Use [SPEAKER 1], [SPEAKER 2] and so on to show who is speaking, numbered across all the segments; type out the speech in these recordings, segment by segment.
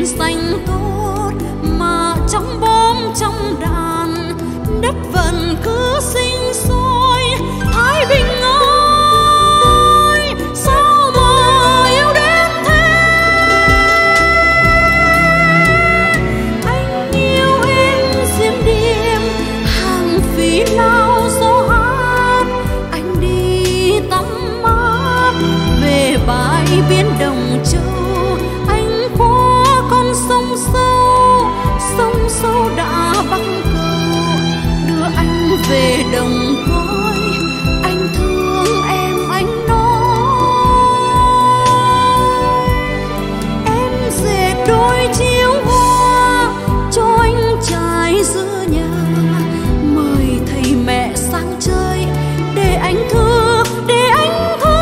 [SPEAKER 1] lên xanh tốt, mà trong bom trong đàn đất vẫn cứ sinh sôi. Thái Bình ơi, sao mà yêu đến thế? Anh yêu em diêm điềm, hàng phí lao gió hát. Anh đi tắm mát về bãi biển Đồng Châu, anh qua con sông sâu, sông sâu đã bắc cầu đưa anh về đồng cõi. Anh thương em, anh nói em dệt đôi chiếu hoa cho anh trai giữa nhà, mời thầy mẹ sang chơi để anh thương, để anh thương.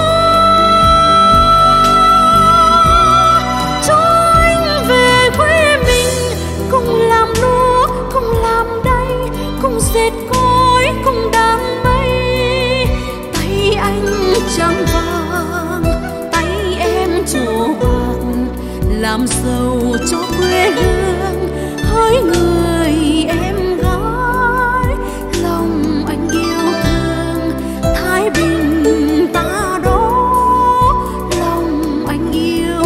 [SPEAKER 1] Cho anh về quê mình, cùng làm lúa, cùng làm đay, cùng dệt cối, cùng đan mây. Tay anh trắng vàng, tay em trổ bạc, làm giàu cho quê hương. Hỡi người em gái, lòng anh yêu thương Thái Bình ta đó, lòng anh yêu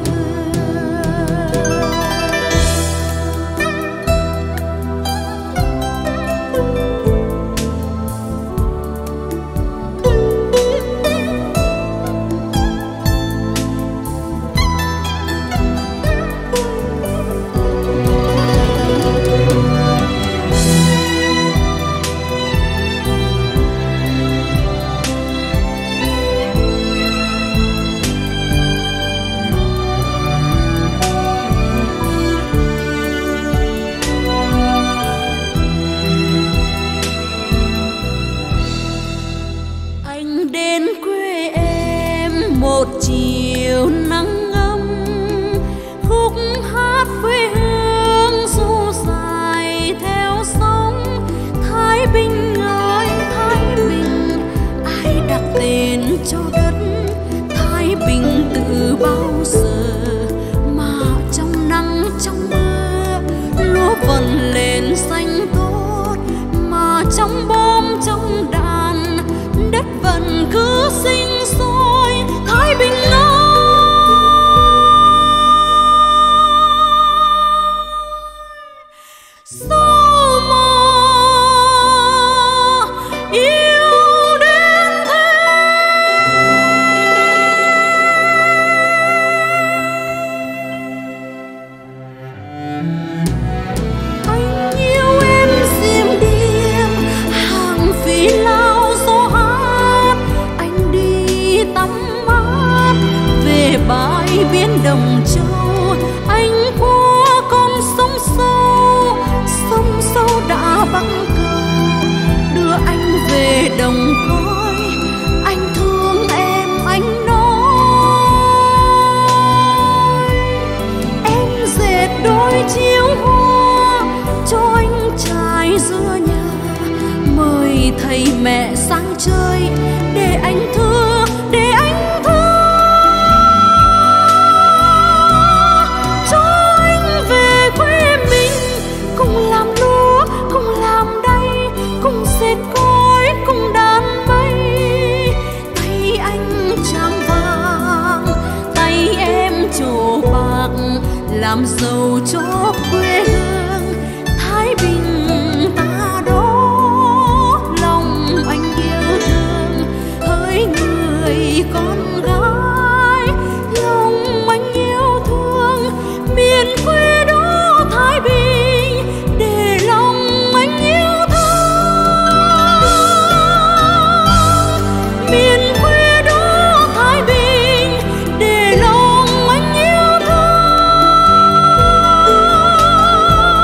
[SPEAKER 1] một chiều nắng ấm, khúc hát quê hương du dài theo sóng. Thái Bình ơi Thái Bình, ai đặt tên cho đất Thái Bình từ bao giờ, mà trong nắng trong mưa lúa vẫn lên xanh tốt, mà trong bom trong đàn đất vẫn cứ sinh sôi. Thái Bình ơi, sao mà yêu đến thế? Anh yêu em diêm điềm, hàng phí lao gió hát. Anh đi tắm về bãi biển Đồng Châu, anh qua con sông sâu, sông sâu đã bắc cầu đưa anh về đồng cõi. Anh thương em, anh nói em dệt đôi chiếu hoa cho anh trai giữa nhà, mời thầy mẹ sang chơi để anh thương, để anh thương. Dệt cối cùng đan mây, tay anh trắng vàng, tay em trổ bạc, làm giàu cho quê hương Thái Bình ta đó, lòng anh yêu thương. Hỡi người con gái, lòng anh yêu thương miền quê đó Thái Bình, để lòng anh yêu miền quê đó Thái Bình, để lòng anh yêu thương.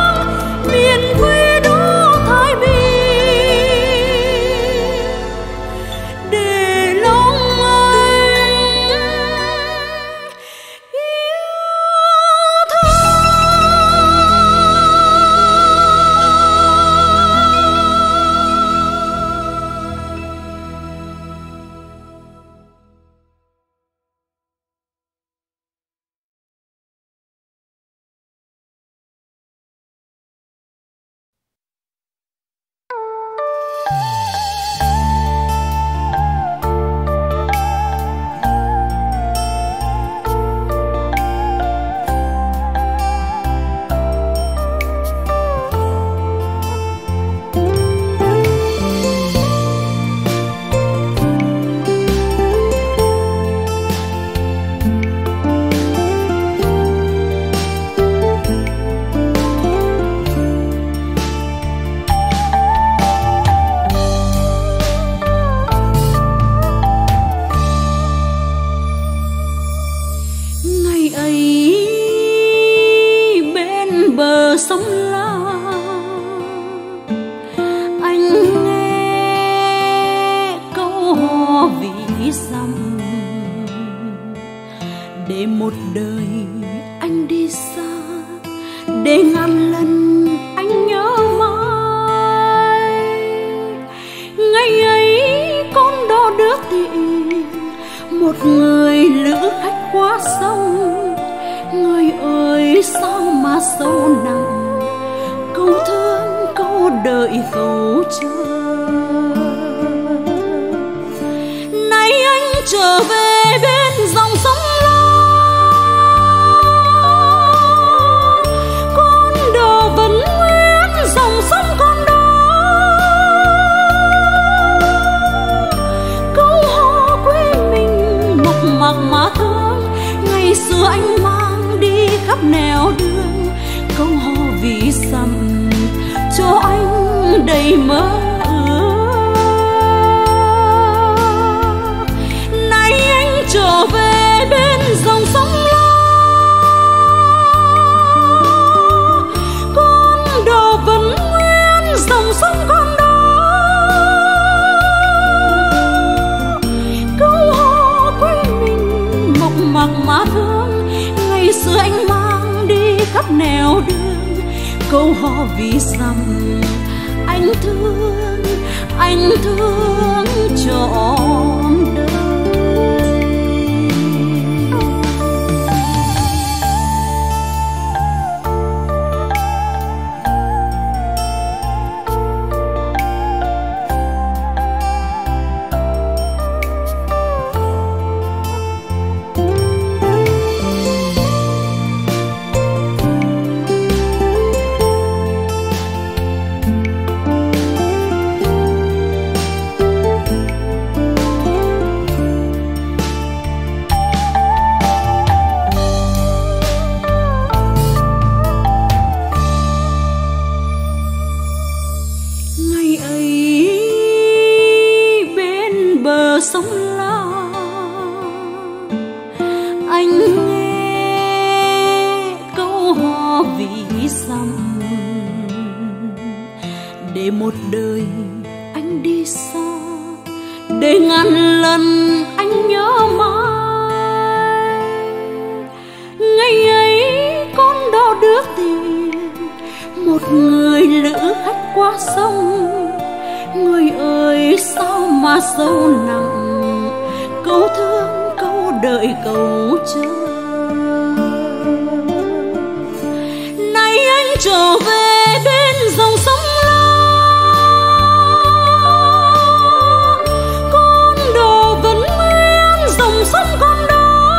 [SPEAKER 1] để một đời anh đi xa, để ngàn lần anh nhớ mãi. Ngày ấy con đò đưa tiền, một người lữ khách qua sông. Người ơi sao mà sâu nặng, câu thương câu đợi câu chờ. Nay anh trở về bên dòng sông lo, con đò vẫn nguyên dòng sông con đó. Câu hò quê mình mộc mạc mà thương, ngày xưa anh mang đi khắp nẻo đường. Câu hò vì dặm cho anh đầy mơ ước. Nay anh trở về bên dòng sông lo, con đò vẫn nguyên dòng sông con đó. Câu hò quê mình mộc mạc mà thương, ngày xưa anh mang đi khắp nẻo đường. Câu hò vì dặm anh thương trọn đời. Sông La anh nghe câu hò vì dặm, để một đời anh đi xa, để ngàn lần anh nhớ mãi. Ngày ấy con đò đưa tiền, một người lữ khách qua sông. Người ơi sao mà sâu nặng, câu thương câu đợi câu chờ. Nay anh trở về bên dòng sông lo, con đò vẫn nguyên dòng sông con đó.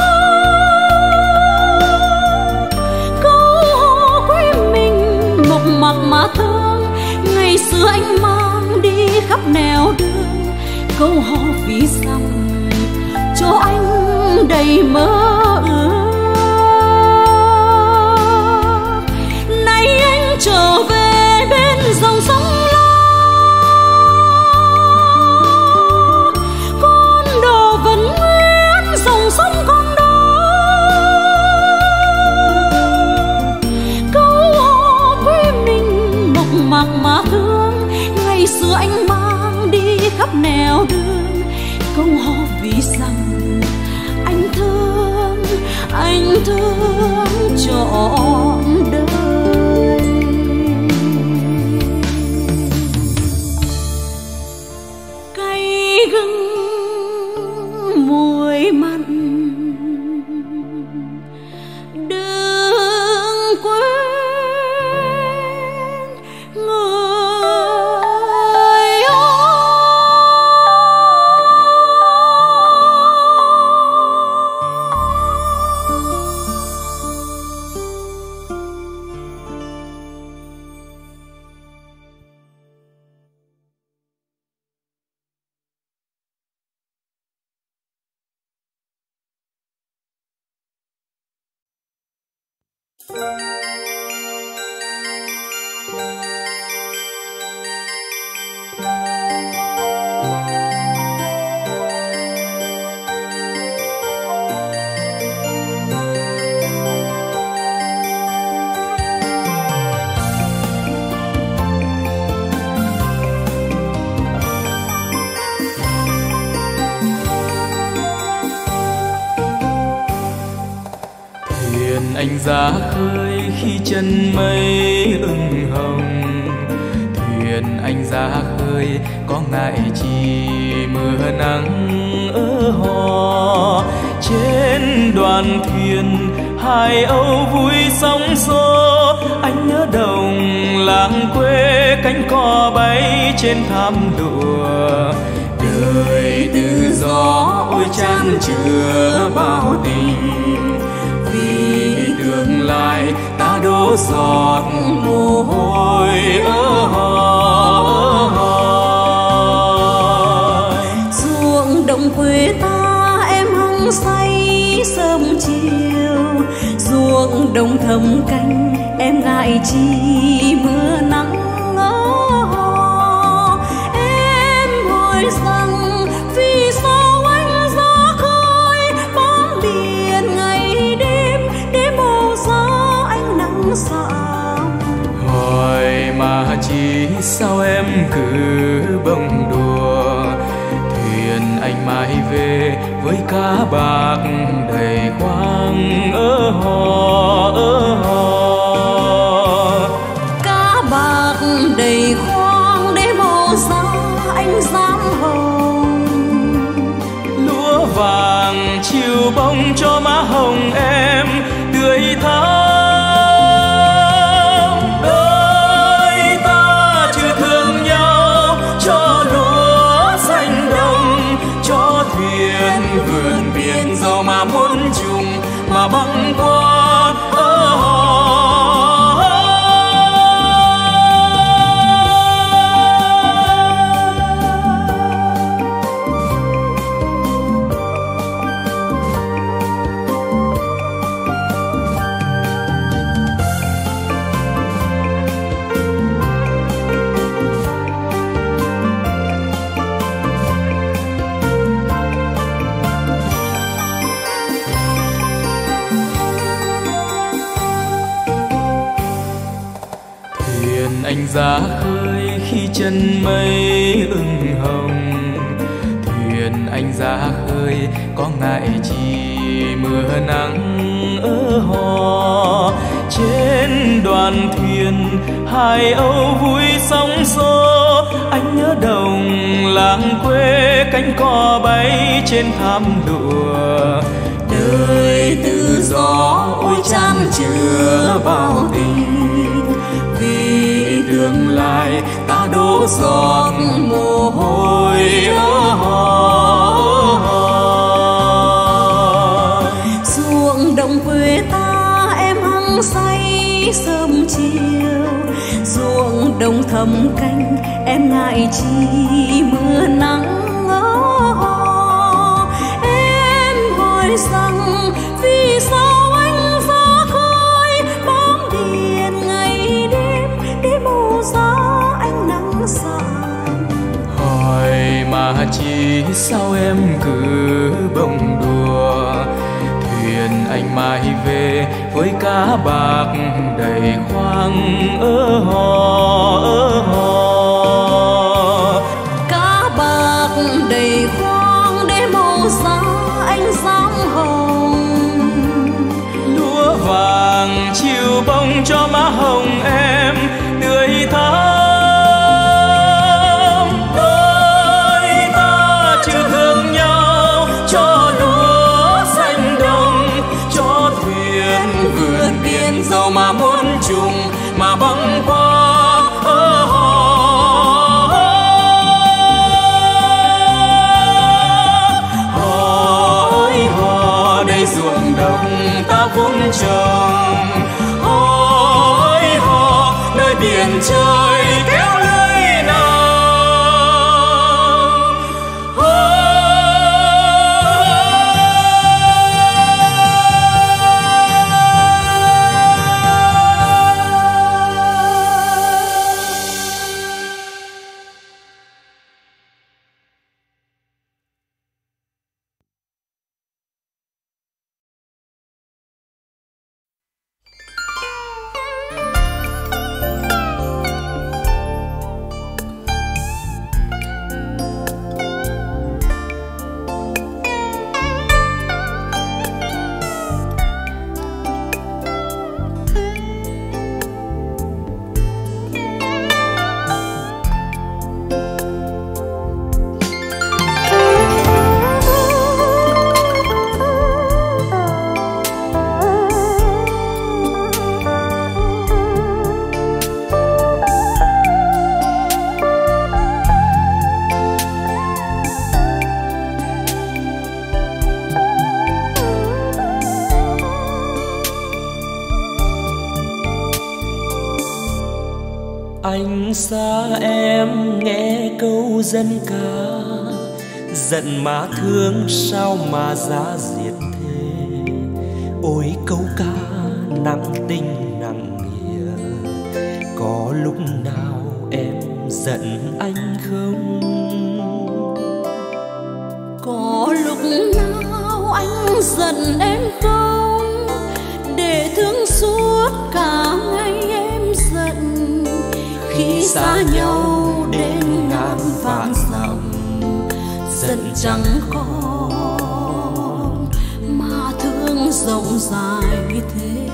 [SPEAKER 1] Câu hò quê mình mộc mạc mà thương, ngày xưa anh mang đi khắp nẻo đường. Câu hò vì dặm cho anh đầy mơ ước. Nay anh trở về bên dòng sông lo, con đò vẫn nguyên dòng sông con đó. Câu hò quê mình mộc mạc mà thương, ngày xưa anh mang đi khắp nẻo đường. Câu hò vì rằng anh thương trọn đời. Cay gừng muối mặn đừng quên người ơi.
[SPEAKER 2] anh ra khơi khi chân mây ửng hồng. Thuyền anh ra khơi có ngại chi mưa nắng ở hò. Trên đoàn thuyền hai âu vui sóng xô. Anh nhớ đồng làng quê cánh cò bay trên thảm lụa. Đời tự do ôi chan chứa bao tình. Vì tương lai ta đổ giọt mồ hôi
[SPEAKER 1] ruộng đồng quê ta em hăng say sớm chiều. Ruộng đồng thầm canh em ngại chi mưa nắng ngỡ hồ. Em hỏi rằng vì sao anh ra khơi bám biển ngày đêm để màu giá anh nắng sạm.
[SPEAKER 2] hỏi mà chỉ sao em cứ bông đùa. Thuyền anh mai về với cá bạc đầy khoang ở hò
[SPEAKER 1] Cá bạc đầy khoang để màu giá anh dám hồng.
[SPEAKER 2] lúa vàng chiều bông cho má hồng em tươi thắm. Đôi ta chưa thương nhau cho lúa xanh đồng, cho thuyền vượt biển dẫu mà muốn chung mà băng qua. Anh ra khơi khi chân mây ửng hồng. Thuyền anh ra khơi có ngại chi mưa nắng ở hò. Trên đoàn thuyền hai âu vui sóng xô. Anh nhớ đồng làng quê cánh cò bay trên thảm lụa. Đời tự do ôi chan chứa bao tình. Vì tương lai ta đổ giọt mồ hôi
[SPEAKER 1] ruộng đồng quê ta em hăng say sớm chiều. Ruộng đồng thầm canh em ngại chi mưa nắng ngỡ hồ. Em hỏi rằng vì sao anh ra khơi bám biển ngày đêm để màu giá anh nắng sạm.
[SPEAKER 2] hỏi mà chỉ sao em cứ bông đùa. Thuyền anh mai về với cá bạc đầy khoang ở hò.
[SPEAKER 1] Cá bạc đầy khoang để màu giá anh dám hồng.
[SPEAKER 2] Lúa vàng chiều bông cho má hồng em tươi thắm. Đôi ta chưa thương nhau cho lúa xanh đồng, cho thuyền vượt biển dẫu mà muốn chung mà băng qua. Đây ruộng đồng ta vun trồng. Hối hò nơi biển trời kéo lưới nào.
[SPEAKER 3] Anh xa em nghe câu dân ca, giận má thương sao mà giá diệt thế. Ôi câu ca nặng tình nặng nghĩa, có lúc nào em giận anh không?
[SPEAKER 1] Có lúc nào anh giận em không, để thương suốt cả ngày em giận. Khi xa nhau đến ngàn vạn dặm, giận chẳng còn mà thương rộng dài thế.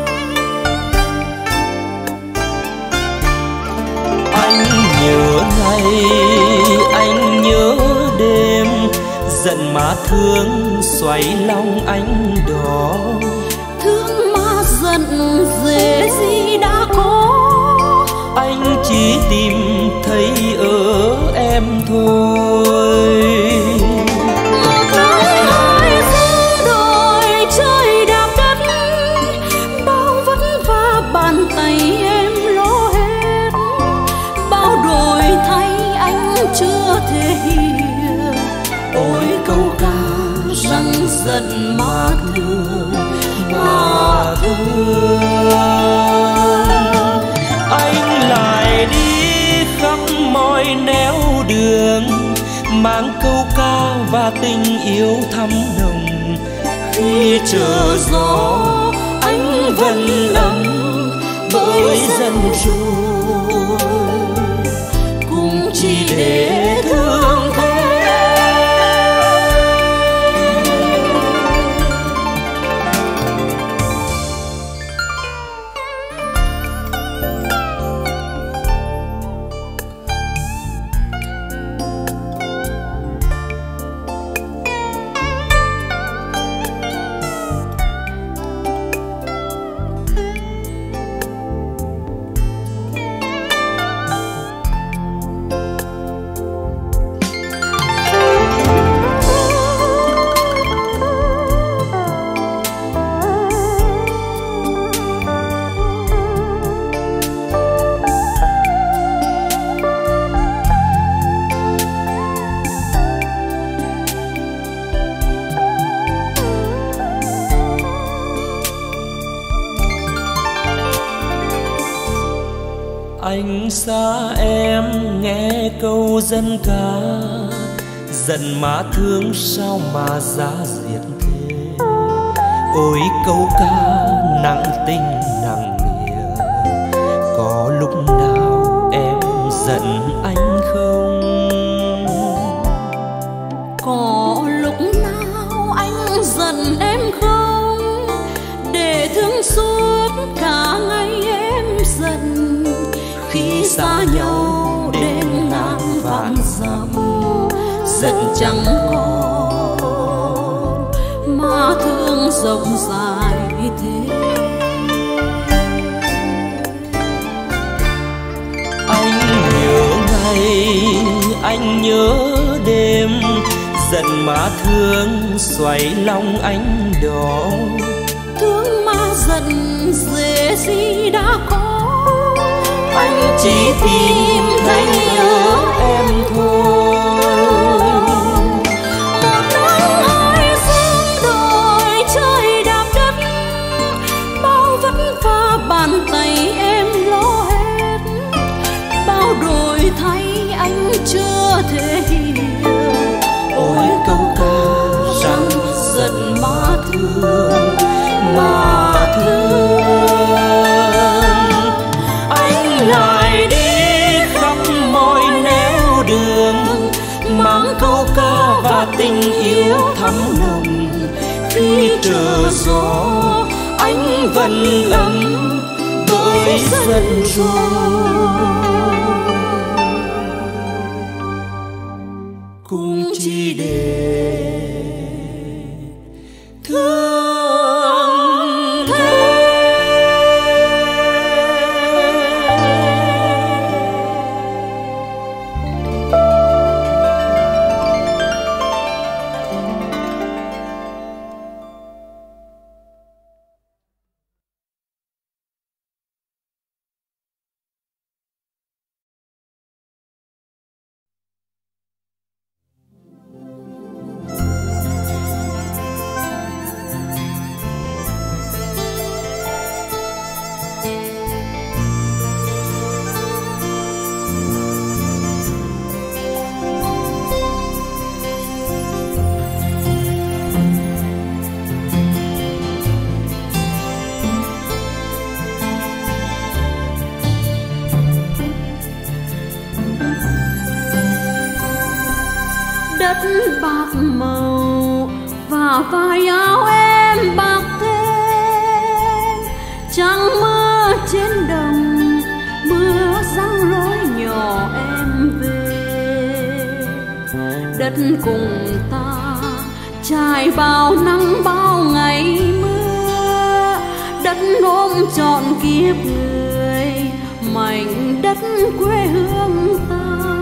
[SPEAKER 3] Anh nhớ ngày, anh nhớ đêm, giận má thương xoáy lòng anh đó.
[SPEAKER 1] Thương mà giận dễ gì đã có,
[SPEAKER 3] anh chỉ tìm thấy ở em thôi.
[SPEAKER 1] một nắng hai giữ đôi trời đạp đất, bao vất vả bàn tay em lo hết, bao đổi thay anh chưa thể hiểu. Ôi câu ca rằng giận mà thương, mà thương.
[SPEAKER 3] Anh lại đi khắp mọi nẻo đường, mang câu ca và tình yêu thắm nồng. Khi chờ gió anh vẫn ấm bởi dân rồi,
[SPEAKER 1] cũng chỉ để thương thế.
[SPEAKER 3] Anh xa em nghe câu dân ca, giận má thương sao mà giá diệt thế. Ôi câu ca nặng tình nặng nghĩa, có lúc nào em giận anh không?
[SPEAKER 1] Có lúc nào anh giận em không, để thương suốt cả ngày em giận. Khi xa nhau đến ngàn vạn dặm, giận chẳng còn mà thương rộng dài thế.
[SPEAKER 3] Anh nhớ ngày, anh nhớ đêm, giận má thương xoáy lòng anh đó.
[SPEAKER 1] Thương mà giận dễ gì đã có,
[SPEAKER 3] anh chỉ tìm thấy ở em thôi.
[SPEAKER 1] một nắng hai giữ đôi trời đạp đất, bao vất vả bàn tay em lo hết, bao đổi thay anh chưa thể hiểu.
[SPEAKER 3] Ôi câu ca rằng giận má thương, má thương. Anh lại đi khắp mọi nẻo đường, mang câu ca và tình yêu thắm nồng. Khi chờ gió anh vẫn ấm bởi dân rồi, cũng chỉ để
[SPEAKER 1] và vai áo em bạc thêm. Trăng mưa trên đồng, mưa giăng lối nhỏ em về. Đất cùng ta trải bao nắng bao ngày mưa, đất ôm trọn kiếp người, mảnh đất quê hương ta.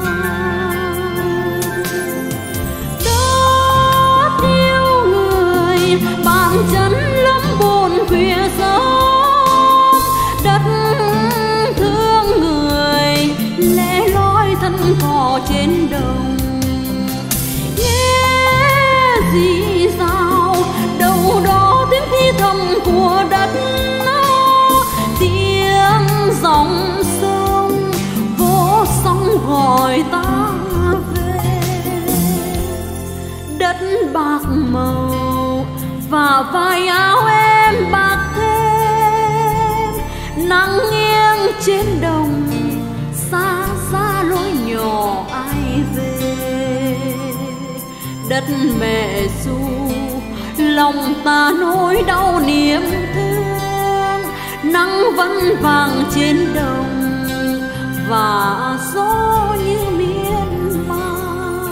[SPEAKER 1] Đất yêu người, bàn chân lắm buồn khuya sớm. Đất thương người, lẻ loi thân cỏ trên đồng. Nghe gì sao đâu đó tiếng thi thầm của đất, tiếng dòng sông vô sóng gọi ta về. Đất bạc màu và vai áo em bạc thêm. Nắng nghiêng trên đồng, xa xa lối nhỏ ai về. Đất mẹ ru lòng ta nỗi đau niềm thương. Nắng vẫn vàng trên đồng và gió như miên man.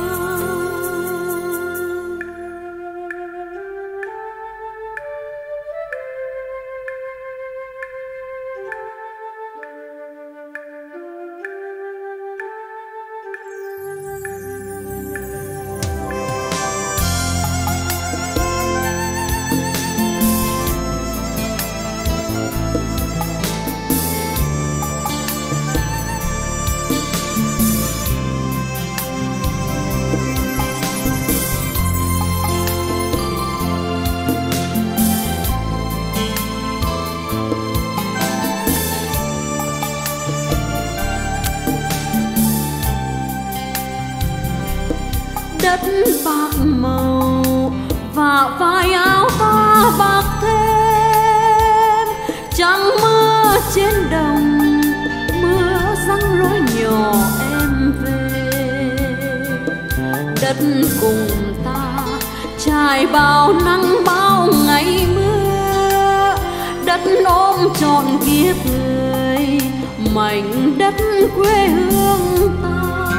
[SPEAKER 1] Đất bạc màu và vai áo ta bạc thêm. Trăng mưa trên đồng, mưa giăng lối nhỏ em về. Đất cùng ta trải bao nắng bao ngày mưa, đất ôm trọn kiếp người, mảnh đất quê hương ta.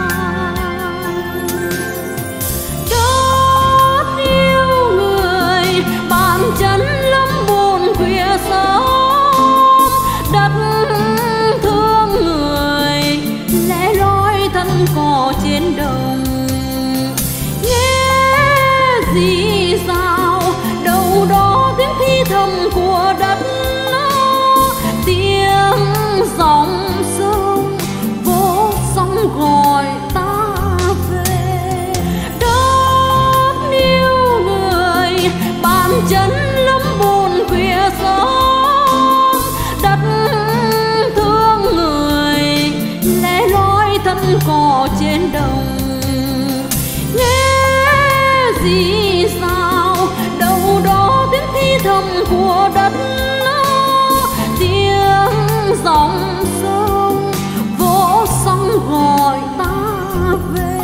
[SPEAKER 1] Bàn chân lắm buồn khuya sớm. Đất thương người, lẻ loi thân cỏ trên đồng. Nghe gì sao đâu đó tiếng thi thầm của đất, tiếng dòng sông vô sóng gọi ta về. Đất yêu người, bàn chân lắm buồn khuya sớm. Đất thương người, lẻ loi thân cỏ trên đồng. Nghe gì sao đâu đó tiếng thi thầm của đất, tiếng dòng sông vô sóng gọi ta về.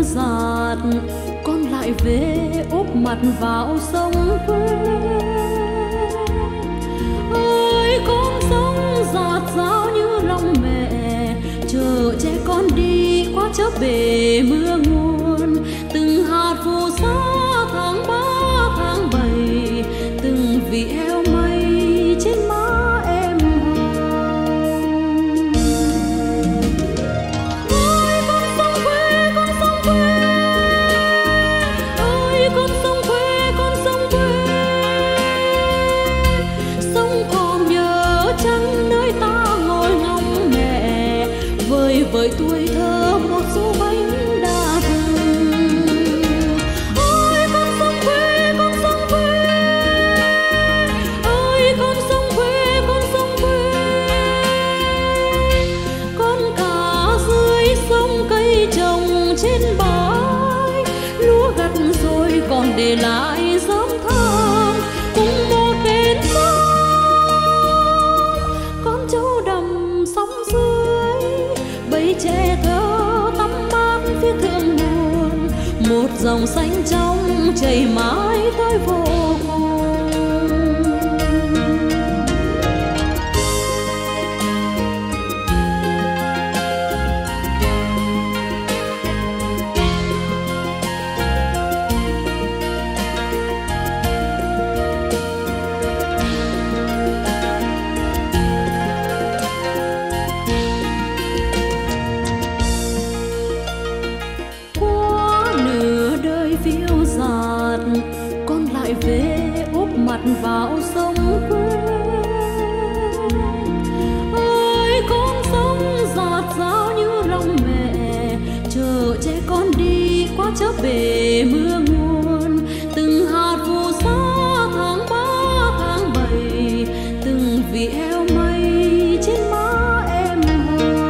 [SPEAKER 1] dạt, con lại về úp mặt vào sông quê. Ơi con sông dạt dao như lòng mẹ, chờ che con đi qua chớp bể mưa nguồn. Từng hạt phù sa tháng 3 tháng 7, từng vị eo mây trên má em hồng. Ơi con sông quê, con sông quê, ơi con sông quê, con sông quê. Sông còn nhớ chăng nơi ta ngồi ngóng mẹ, vơi vợi tuổi thơ một số bánh đa vừng. Ôi con sông quê, con sông quê, ơi con sông quê, con sông quê. Con cá dưới sông cây trồng trên bãi, lúa gặt rồi còn để lại giấm thơm. Cùng một bên sông, con trâu đầm sóng dưới, bầy trẻ thơ tắm mát phía thượng nguồn. Một dòng xanh trong chảy mãi tới vô cùng. Phiêu dạt, con lại về úp mặt vào sông quê. Ơi con sông dạt dao như lòng mẹ, chờ che con đi qua chớp bể mưa nguồn. Từng hạt phù sa tháng 3 tháng 7, từng vị eo mây trên má em hồng.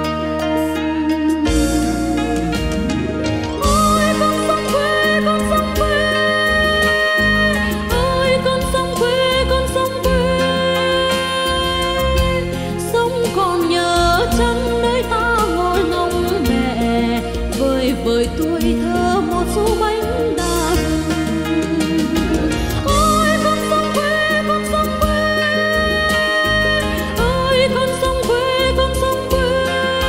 [SPEAKER 1] Ôi con sông quê, con sông quê, ơi con sông quê, con sông quê. Sông còn nhớ chăng nơi ta ngồi ngóng mẹ, vơi vợi tuổi thơ một số bánh đa vừng. Ôi con sông quê, con sông quê, ơi con sông quê, con sông quê.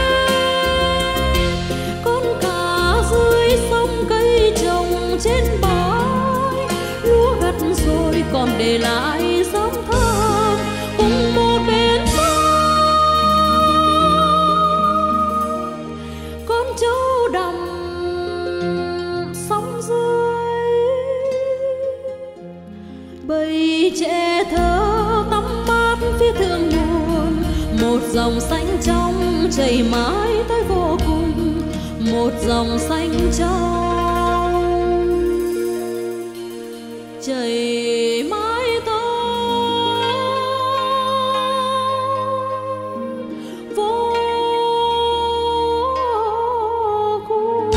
[SPEAKER 1] Con cá dưới sông cây trồng trên bãi, lúa gặt rồi còn để lại giấm thơm. Cùng một bên sông, con trâu đầm sóng dưới, bầy trẻ thơ tắm mát phía thượng nguồn. Một dòng xanh trong chảy mãi tới vô cùng. Một dòng xanh trong chảy mãi tới vô cùng.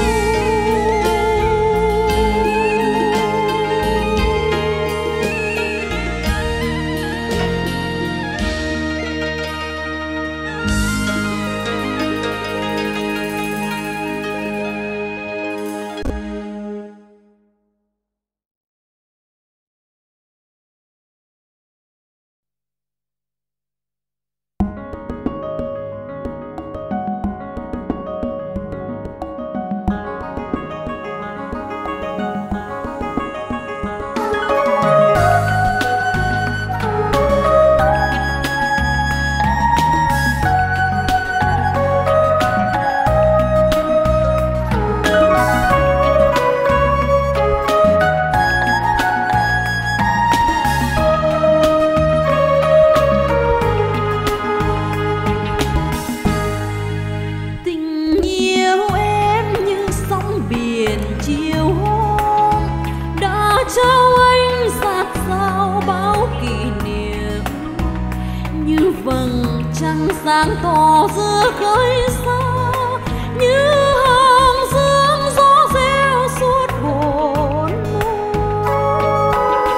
[SPEAKER 1] trăng sáng tỏ giữa khơi xa, như hàng dương gió reo suốt bốn mùa.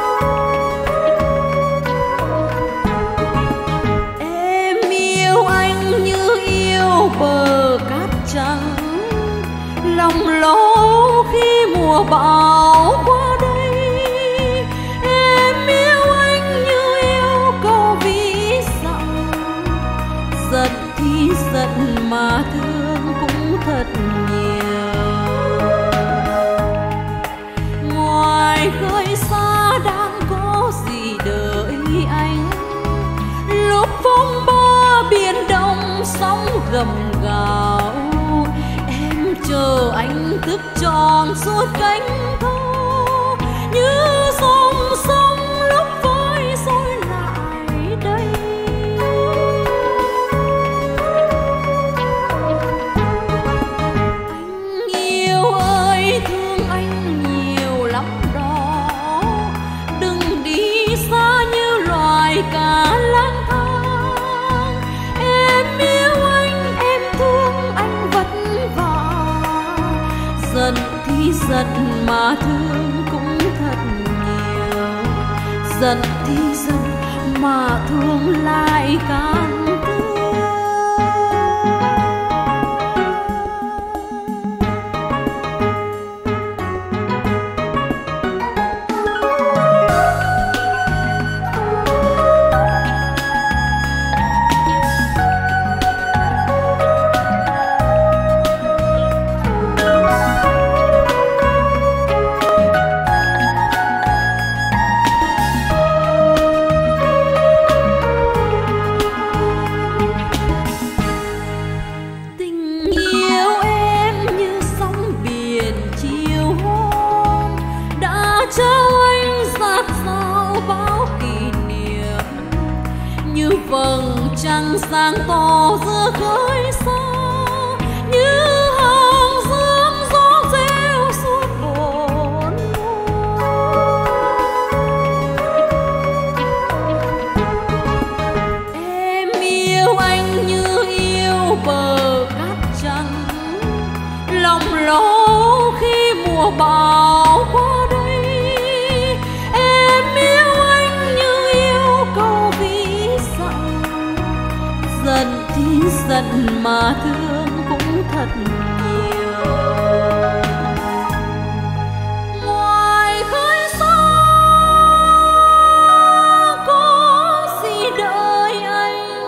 [SPEAKER 1] Em yêu anh như yêu bờ cát trắng, lòng lỗ mùa bão qua đây. Em yêu anh như yêu câu ví dặm, giận thì giận mà thương cũng thật nhiều. Ngoài khơi xa đang có gì đợi anh, lúc phong ba biển đông sóng gầm gào. Em chờ anh thức tròn suốt cánh thơ, như dòng sông lúc vơi rồi lại đây. Anh yêu ơi, thương anh nhiều lắm đó, đừng đi xa như loài cá lang thang. Em yêu anh, em thương anh vất vả, giận thì giận mà thương cũng thật nhiều, giận thì giận mà thương lại càng thương. Vầng trăng sáng to giữa khơi xa, như hàng dương gió reo suốt bốn mùa. Em yêu anh như yêu bờ cát trắng, lòng lo khi mùa bão qua đây. Em yêu anh như yêu câu ví dặm, giận thì giận mà thương cũng thật nhiều. Ngoài khơi xa có gì đợi anh,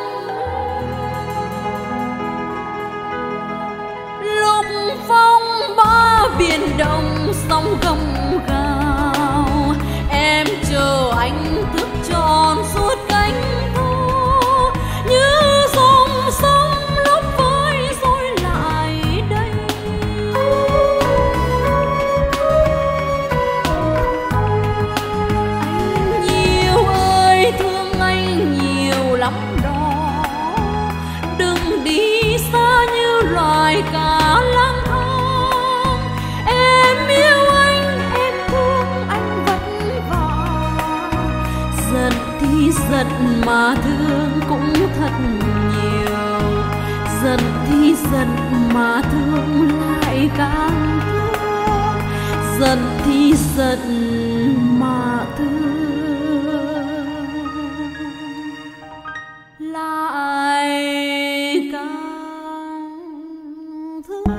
[SPEAKER 1] lúc phong ba biển đông sóng gầm gào. Em chờ anh thức tròn suốt cánh thơ, như dòng sông lúc vơi rồi lại đây. Anh nhiều ơi, thương anh nhiều lắm đó, đừng đi xa như loài cá lang thang. Em yêu anh, em thương anh vất vả, giận thì giận mà thương cũng thật nhiều, giận thì giận mà thương lại càng thương, giận thì giận mà thương lại càng thương.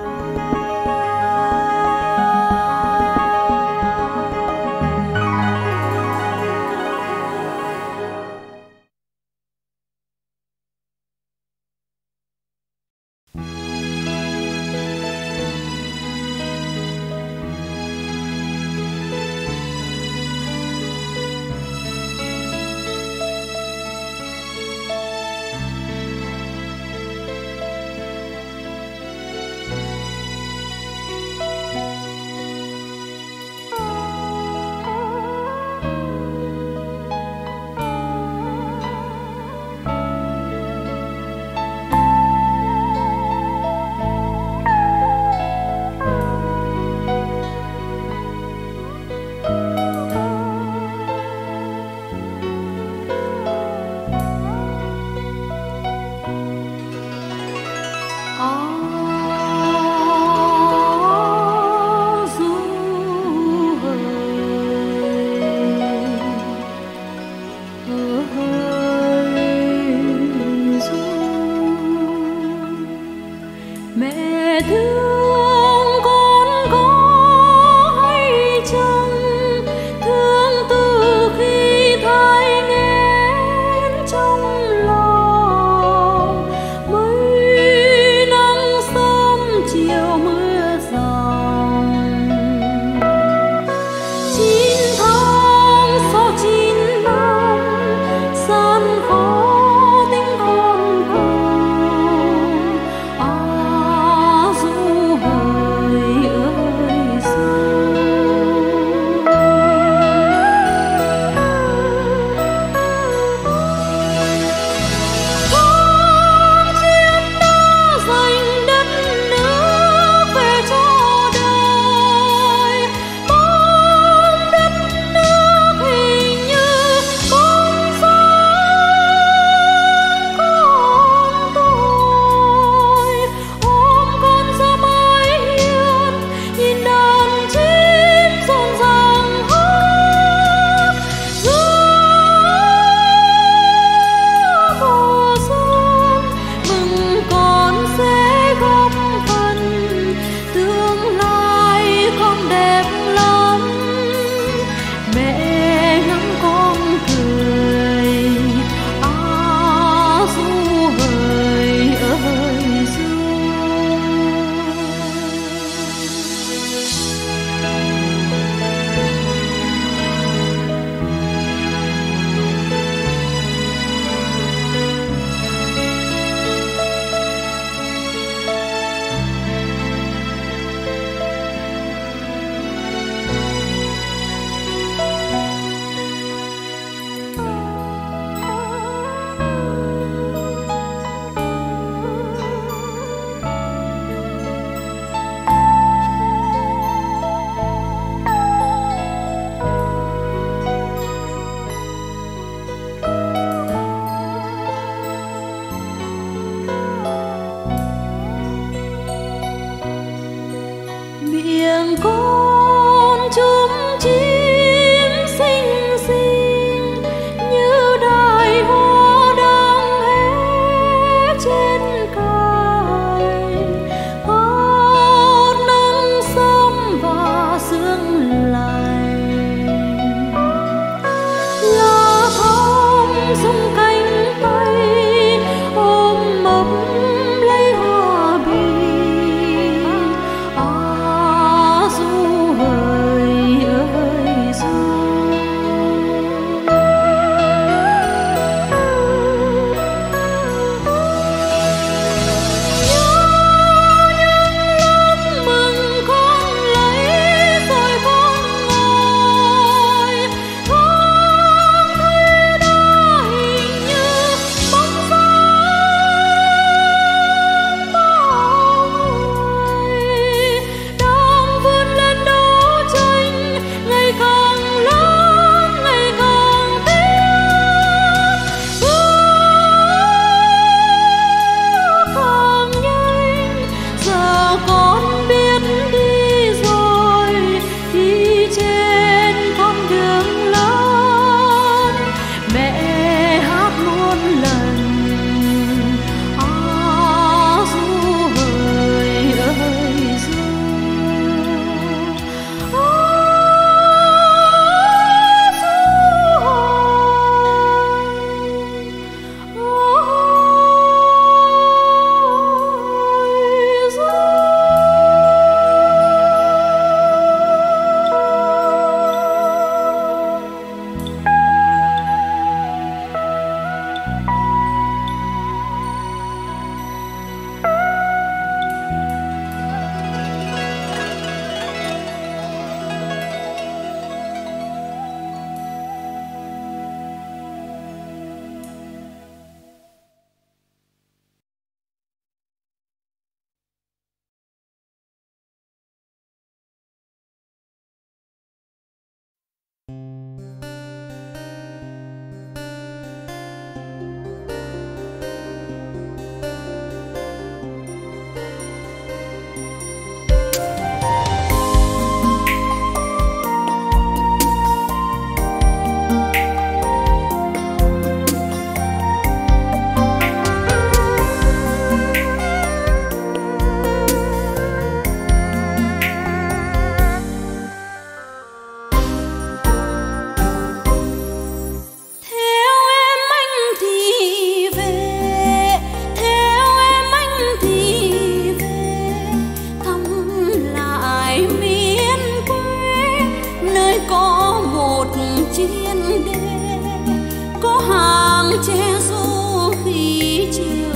[SPEAKER 1] che ru khi chiều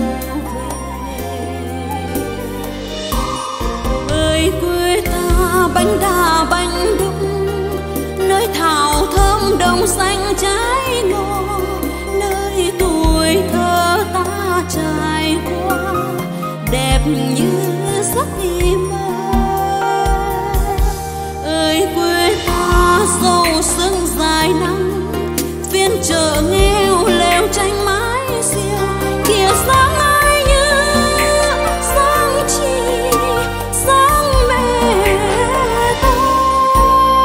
[SPEAKER 1] về. Ơi quê ta bánh đa bánh đúc, nơi thảo thơm đồng xanh trái ngô, nơi tuổi thơ ta trải qua đẹp như giấc mơ. Ơi quê ta dâu sương dài nắng, phiên chợ nghèo lều tranh mái xiêu, kìa sáng ai như sáng chi sáng mẹ tôi.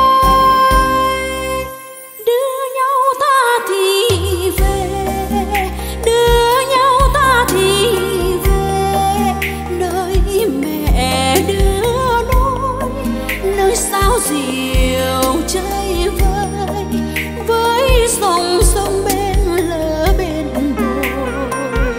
[SPEAKER 1] Đưa nhau ta thì về, đưa nhau ta thì về, nơi mẹ đưa đôi, nơi sao diều chơi vơi với dòng sông bên lỡ bên đồi.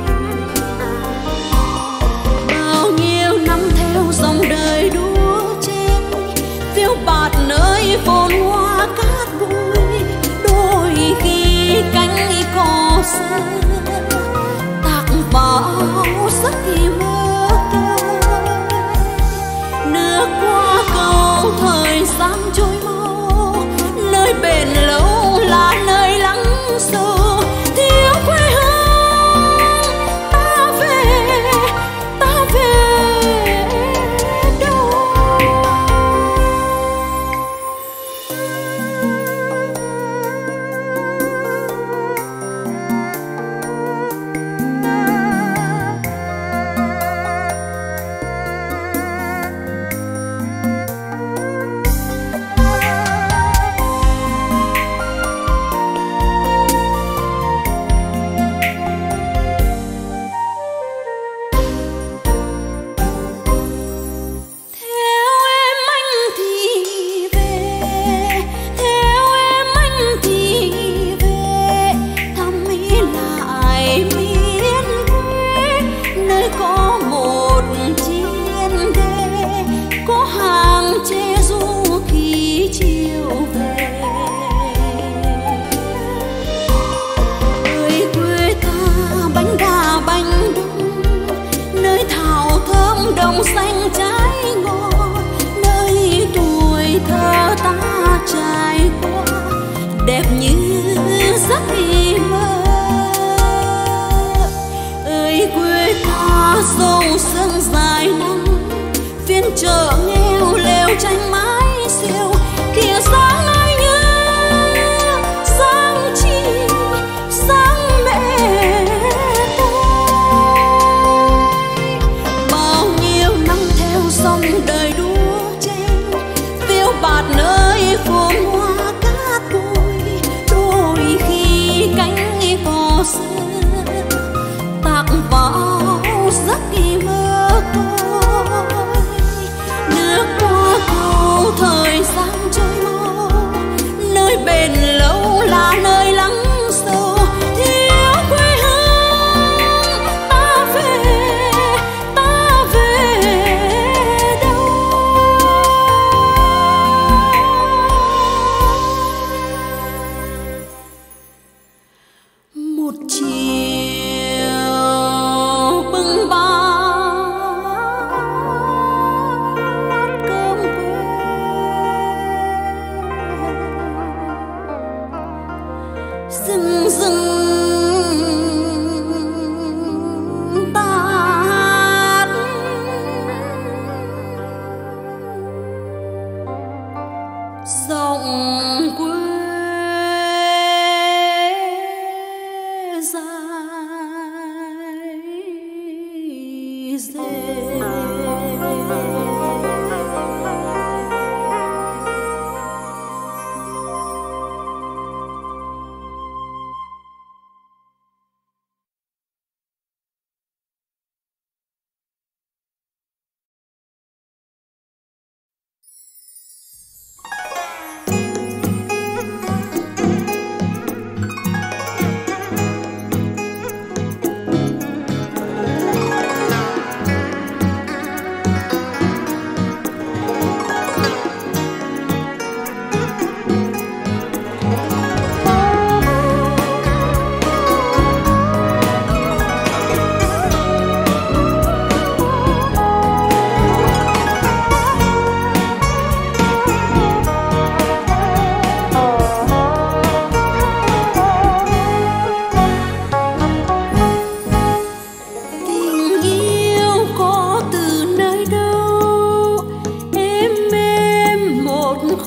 [SPEAKER 1] Bao nhiêu năm theo dòng đời đua chen, phiêu bạt nơi phồn hoa cát bụi, đôi khi cánh cò xưa tạc vào giấc mơ tôi. Nước qua cầu thời gian trôi mau, nơi bền lâu là nơi lắng sâu. Thiếu quê hương ta về đâu. Đồng xanh trái ngọt, nơi tuổi thơ ta trải qua đẹp như giấc mơ. Ơi quê ta dâu sương dài nắng, phiên chợ nghèo lều tranh mái xiêu, kìa sáng ai như sáng chi sáng mẹ dòng đời đua chen, phiêu bạt nơi phồn hoa cát bụi, đôi khi cánh cò xưa tạc vào giấc mơ tôi. Nước qua cầu thời gian trôi mau, nơi bền lâu là nơi lắng sâu. Thiếu quê hương ta về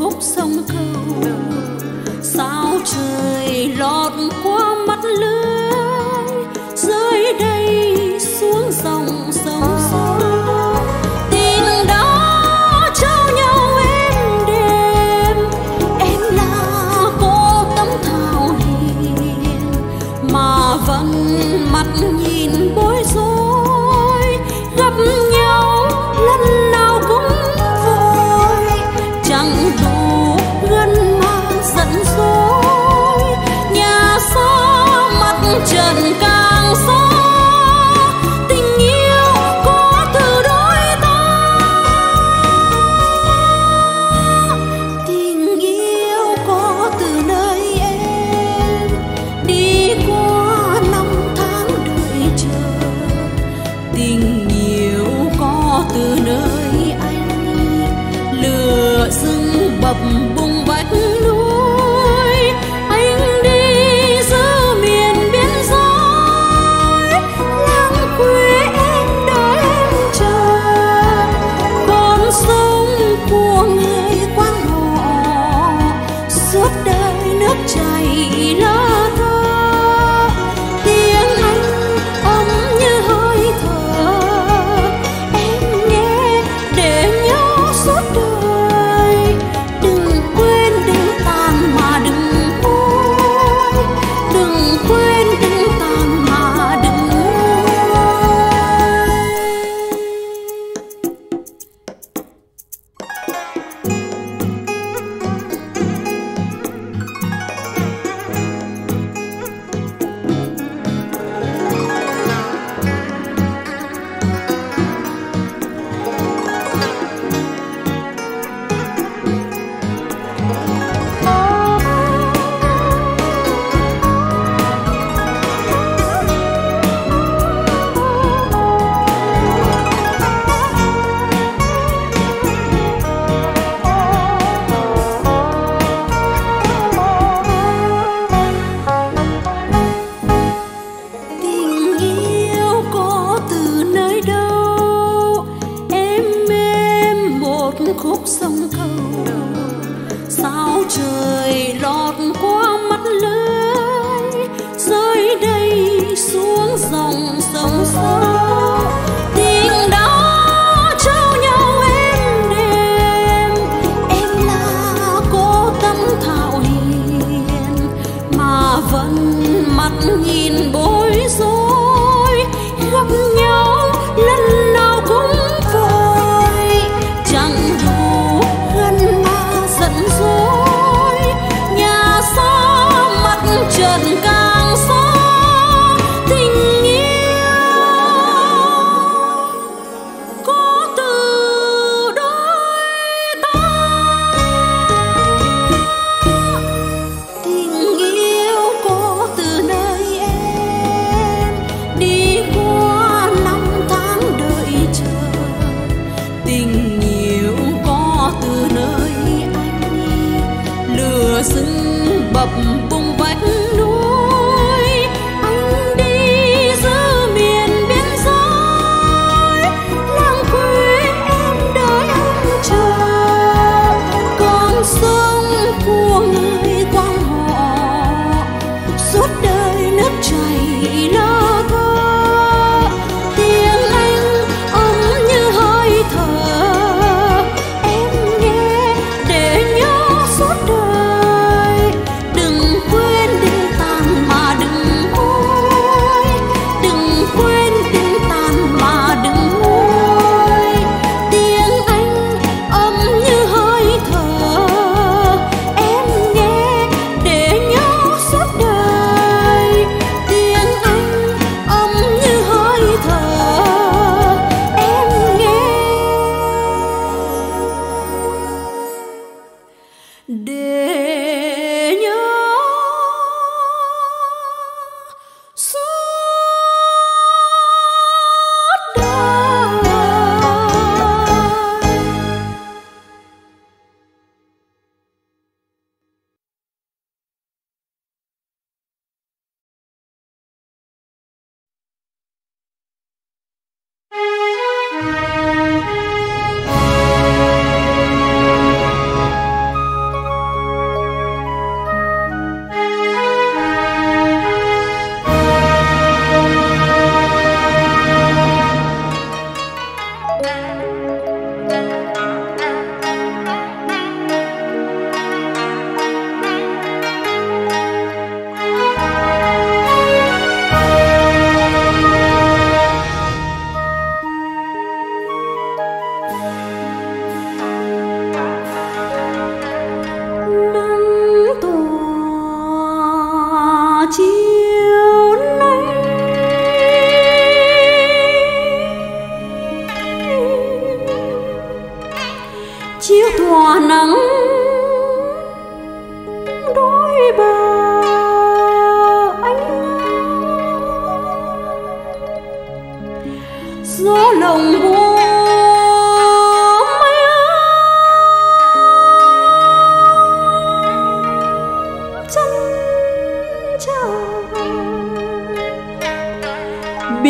[SPEAKER 1] khúc sông cầu, sao trời lọt qua mắt lưới, rơi đây xuống dòng sông sâu. Tình đó trao nhau êm đềm, em là cô tấm thảo hiền mà vẫn mắt nhìn bối rối, gặp nhau lần nào cũng vội, chẳng đủ gần mà giận dỗi. Nhà xa mặt trần càng xa, tình yêu có từ đôi ta, tình yêu có từ nơi em đi qua năm tháng đợi chờ, tình yêu có từ nơi anh lửa rừng bập bùng vách núi. Anh đi giữa miền biên giới, lãng quê em đợi em chờ, con sông của người quan họ suốt đời nước chảy lơ thơ. Tiếng anh ấm như hơi thở, em nghe để nhớ suốt đời. Đừng quên đừng tàn mà đừng nguôi, đừng quên đừng tàn mà đừng nguôi. Tình yêu có từ nơi đâu, em một khúc sông cầu, sao trời lọt qua mắt lưới, rơi đây xuống dòng sông sâu. Tình đó trao nhau êm đềm, em là cô tấm thảo hiền mà vẫn mắt nhìn bối rối, gặp nhau lần nào cũng vội, chẳng đủ gần mà giận dỗi. Nhà xa mặt trần càng xa, tình yêu có từ đôi ta, tình yêu có từ nơi em đi qua năm tháng đợi chờ, tình yêu có từ nơi anh lửa rừng bập bùng vách núi. Anh đi giữa miền biên giới, lãng quê em đợi anh chờ, con sông của người quan họ suốt đời nước chảy lơ thơ. Tiếng anh ấm như hơi thở, em nghe để nhớ suốt đời. Đừng quên đừng tàn mà đừng nguôi, đừng quên đừng tàn mà đừng nguôi. Tiếng anh ấm như hơi thở, em nghe để nhớ suốt đời. Tiếng anh ấm như hơi thở, em nghe để nhớ suốt đời.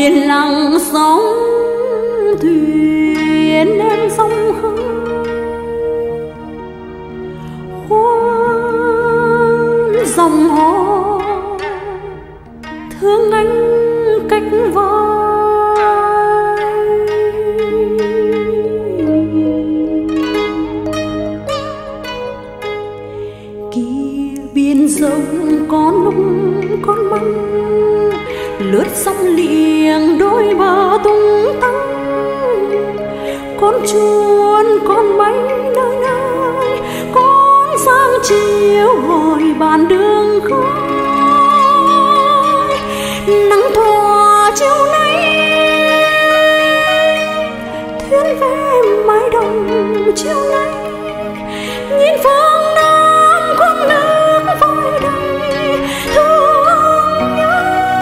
[SPEAKER 1] yên lặng sóng thuyền em sông Hương, khoan dòng họ thương anh cách vai. Kia biển rộng con lúc con măng lướt sóng liềng đôi bờ tung tăng, con chuồn con bay nơi nơi, con sáng chiều gọi bàn đường khói. Nắng thỏa chiều nay thuyền về mái đồng chiều nay, nhìn phương Nam con nước vơi đầy thương nhớ.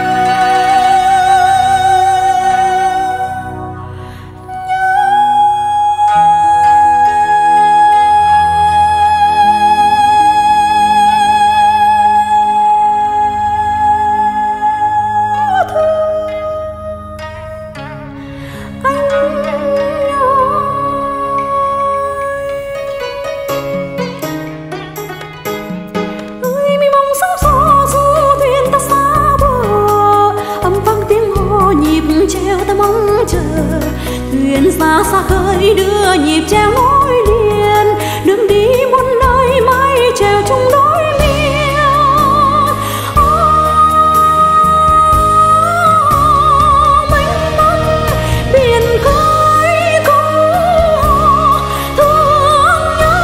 [SPEAKER 1] Thuyền xa xa khơi đưa nhịp treo nối liền, đường đi muôn nơi mãi treo chung đôi miền. Mênh mông biển khơi câu thương nhớ,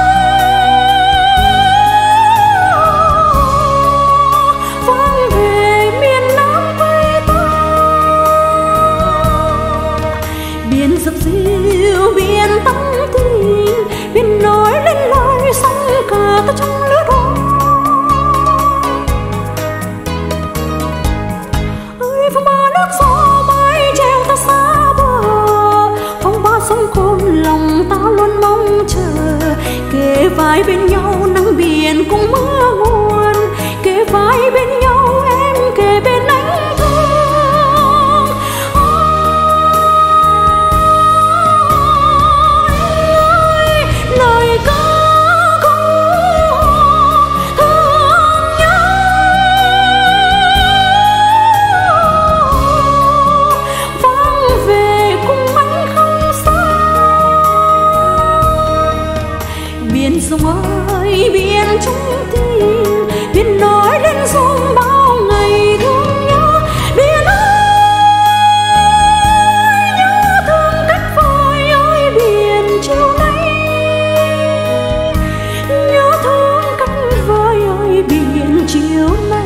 [SPEAKER 1] vang về miền Nam quê ta. Biển dập dìu biển tâm tình, biển nổi lên lời sóng cả ta trong lửa đỏ. Ơi phong ba nước gió mãi treo ta xa bờ, phong ba sông cồn lòng ta luôn mong chờ. Kề vai bên nhau nắng biển cùng mưa nguồn, kề vai bên nhau em kề bên anh thương. Lời ca câu thương nhớ, vang về cùng anh không xa. Biển sông ơi biển chung tình, biển nổi lên rung bao ngày thương nhớ. Biển ơi nhớ thương cách vời ơi biển chiều nay, nhớ thương cách vời ơi biển chiều nay.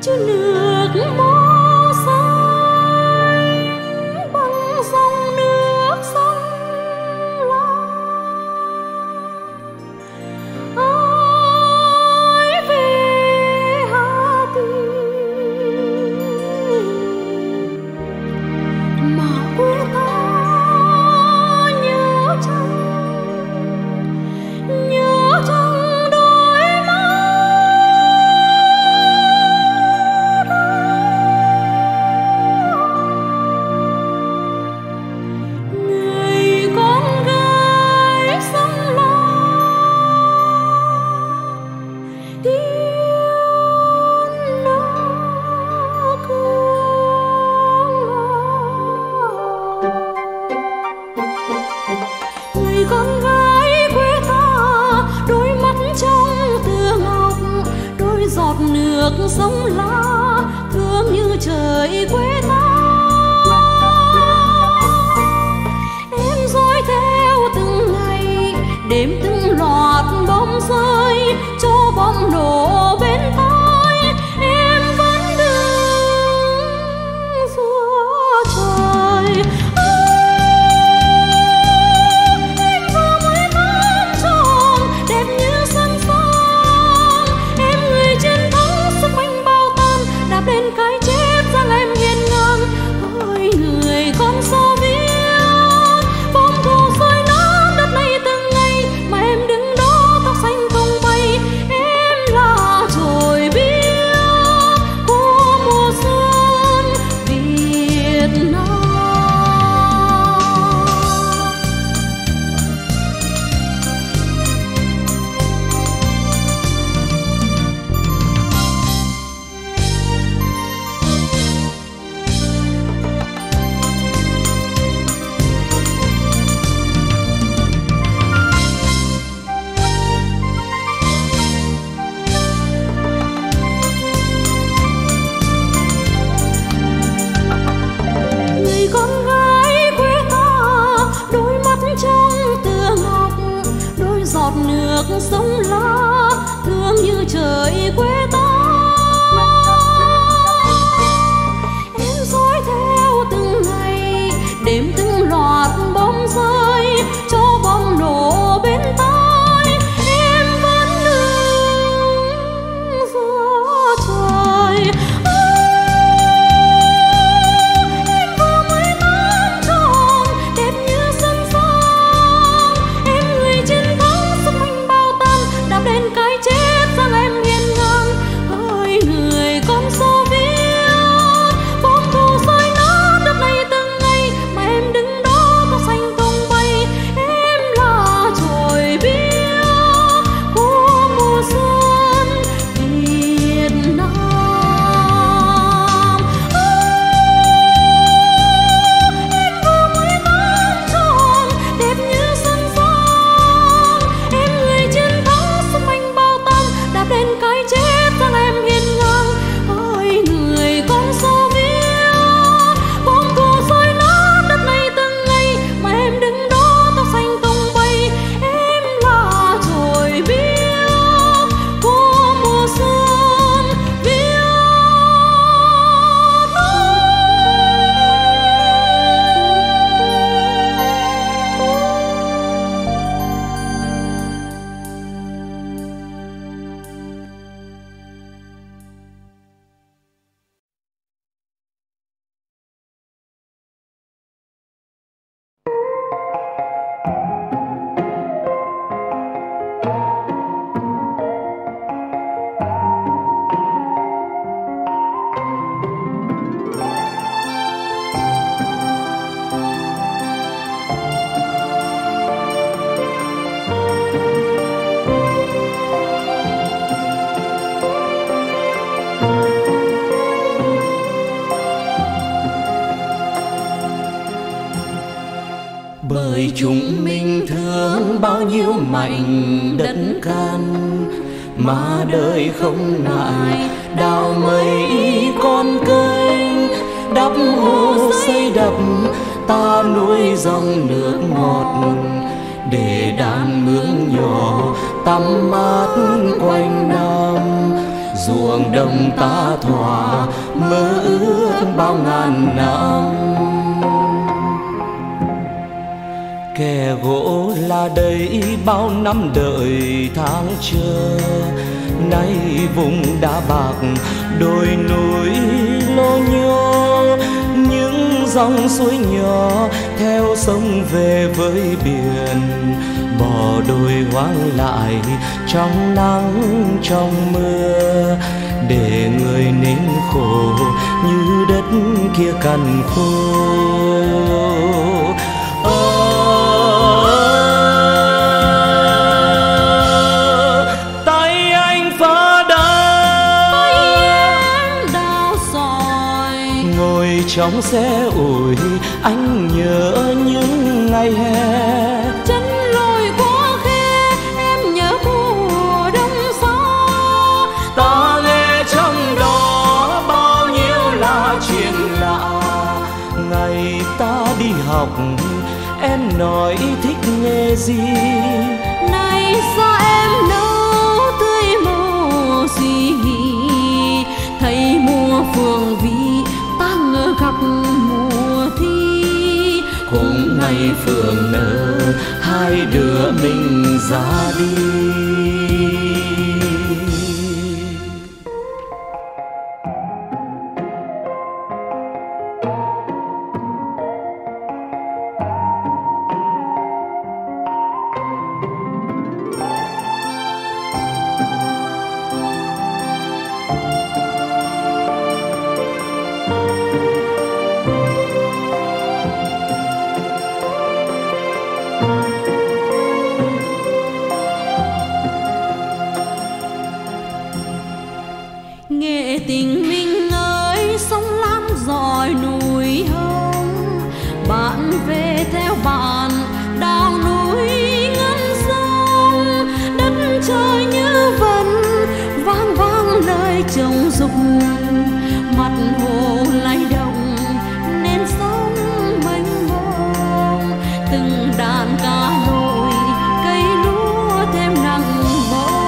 [SPEAKER 1] chứ nước mơ xanh bằng dòng nước sông La. Ai về Hà Tây mà quê ta nhớ chăng đôi mắt người con gái sông La tiên nở người con gái quê ta, đôi mắt trong tựa ngọc, đôi giọt nước sông La thương như trời quê ta. Em dõi theo từng ngày, đêm từng loạt bom rơi, cho bom nổ bên tai, em vẫn đứng giữa trời. Em vừa mới tám tròn, đẹp như xuân sang, em người chiến thắng sức mạnh bao tan, đạp lên cái chết rằng em hiên ngang. Ôi người con số viết, bom thù soi nát đất này từng ngày, mà em đứng đó tóc xanh tung bay. Em là trồi biếc của mùa xuân Việt Nam. Người con gái quê ta, đôi mắt trong tựa ngọc, đôi giọt nước sông La thương như trời quê ta. Em dõi theo từng ngày, đêm từng loạt bom rơi, cho bom nổ bên tai, em vẫn đứng giữa trời. Em vừa mới tám tròn, đẹp như xuân sang, em người chiến thắng sức mạnh bao tan, đạp lên cái chết rằng em hiên ngang. Ôi người con số viết, bom thù soi nát đất này từng ngày, mà em đứng đó tóc xanh tung bay. Em là trồi biếc của mùa xuân Việt Nam. Em vừa mới tám tròn, đẹp như xuân sang, em người chiến thắng sức mạnh bao tan, đạp lên cái chết rằng em hiên ngang. Ôi người con số viết, bom thù soi nát đất này từng ngày, mà em đứng đó tóc xanh tung bay. Em là trồi biếc của mùa xuân Việt
[SPEAKER 3] bởi chúng mình thương bao nhiêu mảnh đất can, mà đời không ngại đào mấy con kênh, đắp hồ xây đập ta nuôi dòng nước ngọt, để đàn mướn nhỏ tắm mát quanh năm. ruộng đồng ta thỏa mơ ước bao ngàn năm. Kẻ gỗ là đây bao năm đợi tháng chờ, nay vùng đá bạc đồi núi lô nhô, những dòng suối nhỏ theo sông về với biển, bỏ đồi hoang lại trong nắng trong mưa, để người nên khổ như đất kia cằn khô. Tay anh phá đá,
[SPEAKER 1] tay em đào sỏi,
[SPEAKER 3] ngồi trong xe ủi anh nhớ những ngày hè.
[SPEAKER 1] chân lội qua khe em nhớ mùa đông xa,
[SPEAKER 3] Ta nghe trong đó bao nhiêu là chuyện lạ. Ngày ta đi học em nói thích nghề gì,
[SPEAKER 1] nay xa em đâu tươi màu gì. Thấy mùa phường vi ta ngỡ gặp mùa thi,
[SPEAKER 3] cũng ngày phường nở hai đứa mình ra đi.
[SPEAKER 1] nghệ tình mình ơi sông lam dòi núi hồng, bạn về theo bạn đào núi ngân sông, đất trời như vần vang vang lời trống dục, mặt hồ lay động nên sóng mênh mông, từng đàn cá nổi cây lúa thêm nắng bông.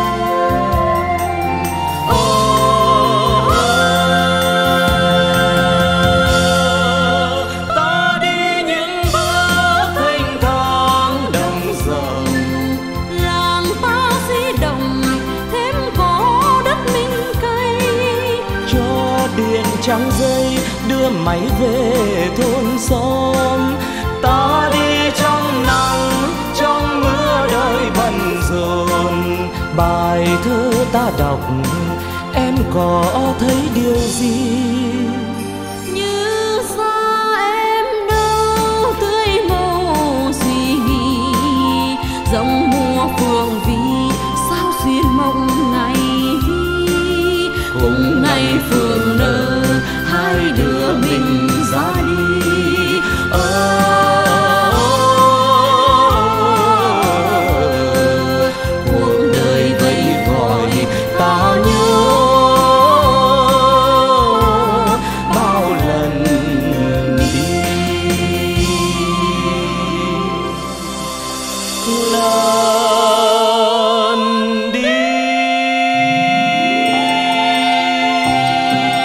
[SPEAKER 3] Ta đi những bước thênh thang đồng rộng,
[SPEAKER 1] Làng ta di động thêm có đất minh cây,
[SPEAKER 3] cho điện trắng dây đưa máy về thôn xóm. Ta đi trong nắng trong mưa đời bận rộn, bài thơ ta đọc em có thấy điều gì?
[SPEAKER 1] như xa em đâu tươi màu gì. Dòng mùa phường vi sao xuyên mộng ngày vi,
[SPEAKER 3] Cùng ngày phường nở hai đứa mình ra đi. Cuộc đời vây gọi ta nhớ bao lần đi. Lần đi.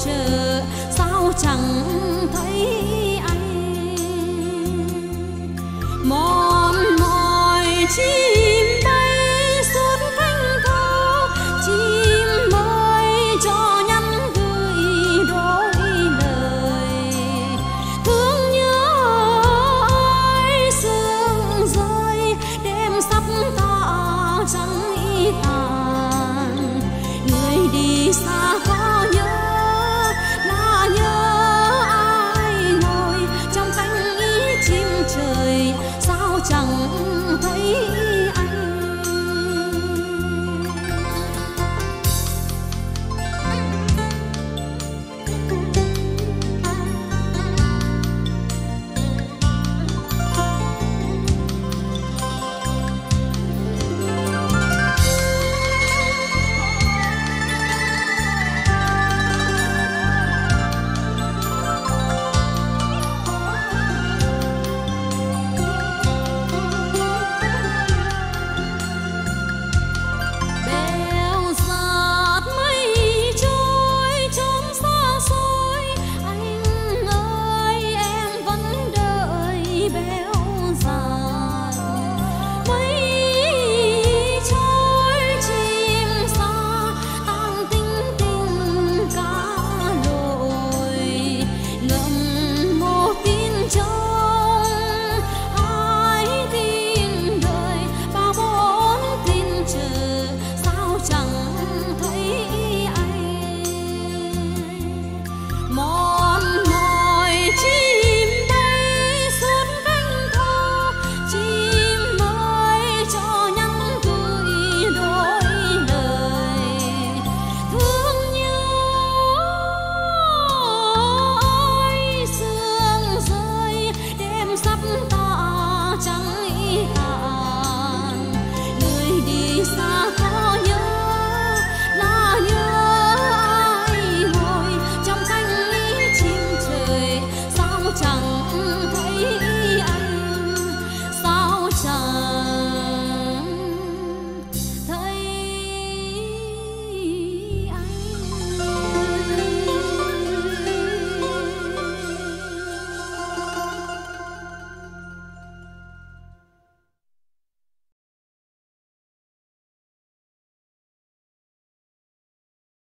[SPEAKER 1] chờ sao chẳng thấy anh mòn mỏi chi